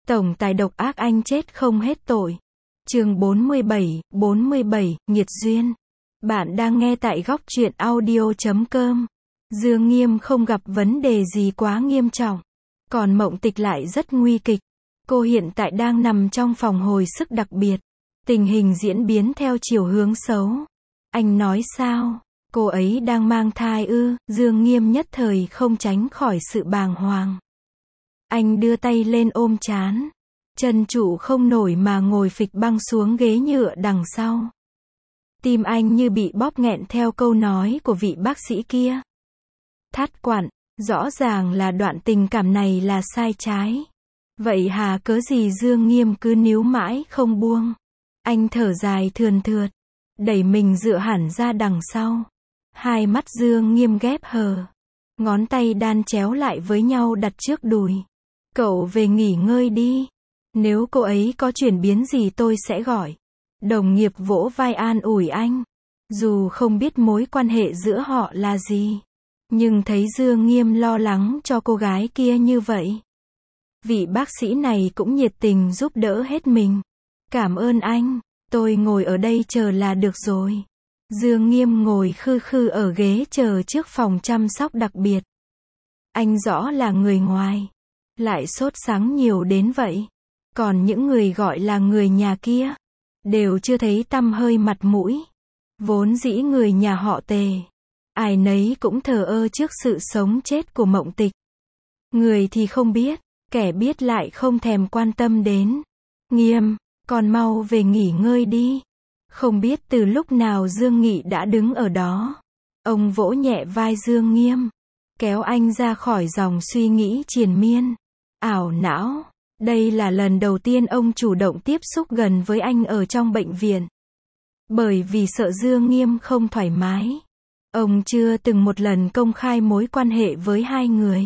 Tổng tài độc ác anh chết không hết tội. Chương 47, Nghiệt duyên. Bạn đang nghe tại góc truyện audio.com. Dương Nghiêm không gặp vấn đề gì quá nghiêm trọng. Còn Mộng Tịch lại rất nguy kịch. Cô hiện tại đang nằm trong phòng hồi sức đặc biệt. Tình hình diễn biến theo chiều hướng xấu. Anh nói sao? Cô ấy đang mang thai ư? Dương Nghiêm nhất thời không tránh khỏi sự bàng hoàng. Anh đưa tay lên ôm trán. Chân trụ không nổi mà ngồi phịch băng xuống ghế nhựa đằng sau. Tim anh như bị bóp nghẹn theo câu nói của vị bác sĩ kia. Thát quản, rõ ràng là đoạn tình cảm này là sai trái. Vậy hà cớ gì Dương Nghiêm cứ níu mãi không buông. Anh thở dài thườn thượt, đẩy mình dựa hẳn ra đằng sau. Hai mắt Dương Nghiêm ghép hờ. Ngón tay đan chéo lại với nhau đặt trước đùi. Cậu về nghỉ ngơi đi. Nếu cô ấy có chuyển biến gì tôi sẽ gọi. Đồng nghiệp vỗ vai an ủi anh. Dù không biết mối quan hệ giữa họ là gì, nhưng thấy Dương Nghiêm lo lắng cho cô gái kia như vậy. Vị bác sĩ này cũng nhiệt tình giúp đỡ hết mình. Cảm ơn anh, tôi ngồi ở đây chờ là được rồi. Dương Nghiêm ngồi khư khư ở ghế chờ trước phòng chăm sóc đặc biệt. Anh rõ là người ngoài, lại sốt sắng nhiều đến vậy. Còn những người gọi là người nhà kia, đều chưa thấy tăm hơi mặt mũi. Vốn dĩ người nhà họ Tề, ai nấy cũng thờ ơ trước sự sống chết của Mộng Tịch. Người thì không biết, kẻ biết lại không thèm quan tâm đến. Nghiêm, còn mau về nghỉ ngơi đi. Không biết từ lúc nào Dương Nghị đã đứng ở đó. Ông vỗ nhẹ vai Dương Nghiêm, kéo anh ra khỏi dòng suy nghĩ triền miên, ảo não. Đây là lần đầu tiên ông chủ động tiếp xúc gần với anh ở trong bệnh viện. Bởi vì sợ Dương Nghiêm không thoải mái, ông chưa từng một lần công khai mối quan hệ với hai người.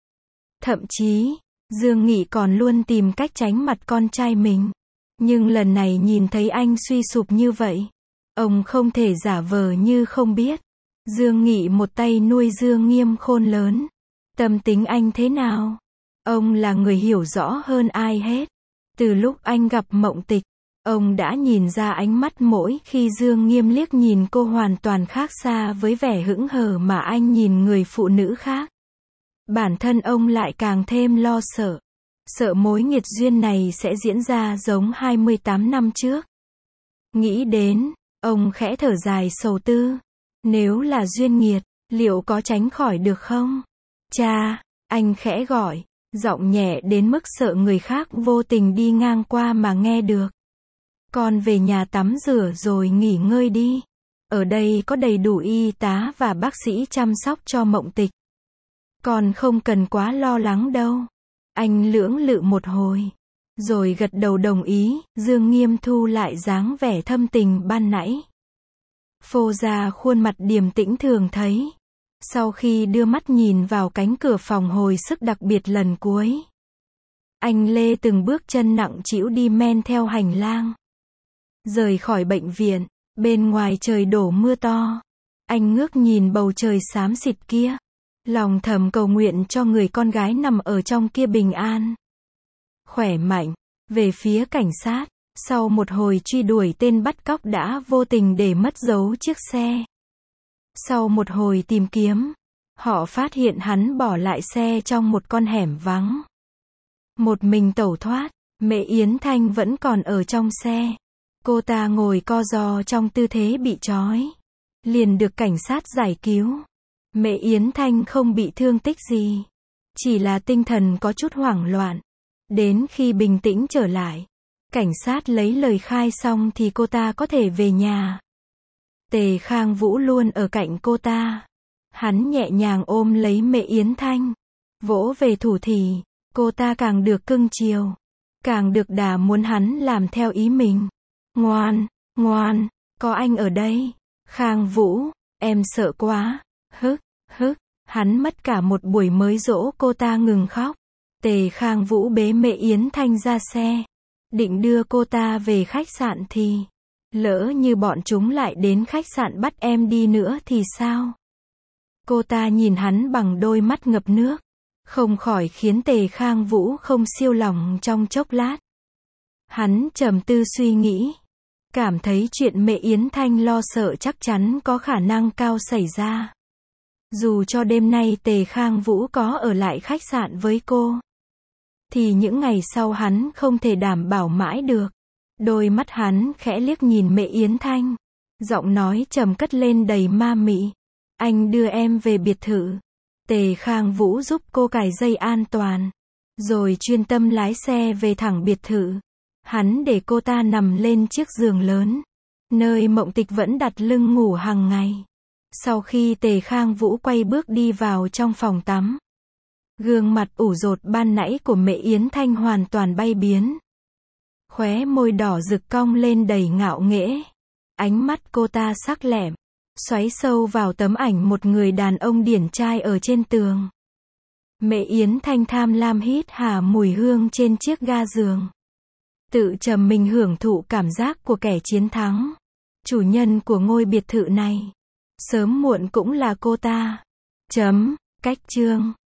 Thậm chí, Dương Nghị còn luôn tìm cách tránh mặt con trai mình. Nhưng lần này nhìn thấy anh suy sụp như vậy, ông không thể giả vờ như không biết. Dương Nghị một tay nuôi Dương Nghiêm khôn lớn. Tâm tính anh thế nào? Ông là người hiểu rõ hơn ai hết. Từ lúc anh gặp Mộng Tịch, ông đã nhìn ra ánh mắt mỗi khi Dương Nghiêm liếc nhìn cô hoàn toàn khác xa với vẻ hững hờ mà anh nhìn người phụ nữ khác. Bản thân ông lại càng thêm lo sợ. Sợ mối nghiệt duyên này sẽ diễn ra giống 28 năm trước. Nghĩ đến, ông khẽ thở dài sầu tư. Nếu là duyên nghiệt, liệu có tránh khỏi được không? Cha, anh khẽ gọi, giọng nhẹ đến mức sợ người khác vô tình đi ngang qua mà nghe được. Con về nhà tắm rửa rồi nghỉ ngơi đi. Ở đây có đầy đủ y tá và bác sĩ chăm sóc cho Mộng Tịch. Con không cần quá lo lắng đâu. Anh lưỡng lự một hồi, rồi gật đầu đồng ý. Dương Nghiêm thu lại dáng vẻ thâm tình ban nãy. Phô ra khuôn mặt điềm tĩnh thường thấy. Sau khi đưa mắt nhìn vào cánh cửa phòng hồi sức đặc biệt lần cuối, anh lê từng bước chân nặng trĩu đi men theo hành lang. Rời khỏi bệnh viện, bên ngoài trời đổ mưa to. Anh ngước nhìn bầu trời xám xịt kia, lòng thầm cầu nguyện cho người con gái nằm ở trong kia bình an, khỏe mạnh. Về phía cảnh sát, sau một hồi truy đuổi tên bắt cóc đã vô tình để mất dấu chiếc xe. Sau một hồi tìm kiếm, họ phát hiện hắn bỏ lại xe trong một con hẻm vắng. Một mình tẩu thoát. Mẹ Yến Thanh vẫn còn ở trong xe. Cô ta ngồi co ro trong tư thế bị trói, liền được cảnh sát giải cứu. Mẹ Yến Thanh không bị thương tích gì, chỉ là tinh thần có chút hoảng loạn. Đến khi bình tĩnh trở lại, cảnh sát lấy lời khai xong thì cô ta có thể về nhà. Tề Khang Vũ luôn ở cạnh cô ta. Hắn nhẹ nhàng ôm lấy mẹ Yến Thanh, vỗ về thủ thì, cô ta càng được cưng chiều, càng được đà muốn hắn làm theo ý mình. Ngoan, ngoan, có anh ở đây. Khang Vũ, em sợ quá. Hức, hức. Hắn mất cả một buổi mới dỗ cô ta ngừng khóc. Tề Khang Vũ bế mẹ Yến Thanh ra xe, định đưa cô ta về khách sạn thì, lỡ như bọn chúng lại đến khách sạn bắt em đi nữa thì sao? Cô ta nhìn hắn bằng đôi mắt ngập nước. không khỏi khiến Tề Khang Vũ không siêu lòng trong chốc lát. Hắn trầm tư suy nghĩ, cảm thấy chuyện Mẹ Yến Thanh lo sợ chắc chắn có khả năng cao xảy ra. Dù cho đêm nay Tề Khang Vũ có ở lại khách sạn với cô, thì những ngày sau hắn không thể đảm bảo mãi được. Đôi mắt hắn khẽ liếc nhìn Mẹ Yến Thanh, giọng nói trầm cất lên đầy ma mị. Anh đưa em về biệt thự. Tề Khang Vũ giúp cô cài dây an toàn, rồi chuyên tâm lái xe về thẳng biệt thự. Hắn để cô ta nằm lên chiếc giường lớn, nơi Mộng Tịch vẫn đặt lưng ngủ hàng ngày. Sau khi Tề Khang Vũ quay bước đi vào trong phòng tắm, gương mặt ủ rột ban nãy của Mẹ Yến Thanh hoàn toàn bay biến. Khóe môi đỏ rực cong lên đầy ngạo nghễ. Ánh mắt cô ta sắc lẹm, xoáy sâu vào tấm ảnh một người đàn ông điển trai ở trên tường. Mẹ Yến Thanh tham lam hít hà mùi hương trên chiếc ga giường, tự trầm mình hưởng thụ cảm giác của kẻ chiến thắng. Chủ nhân của ngôi biệt thự này, sớm muộn cũng là cô ta. Cách chương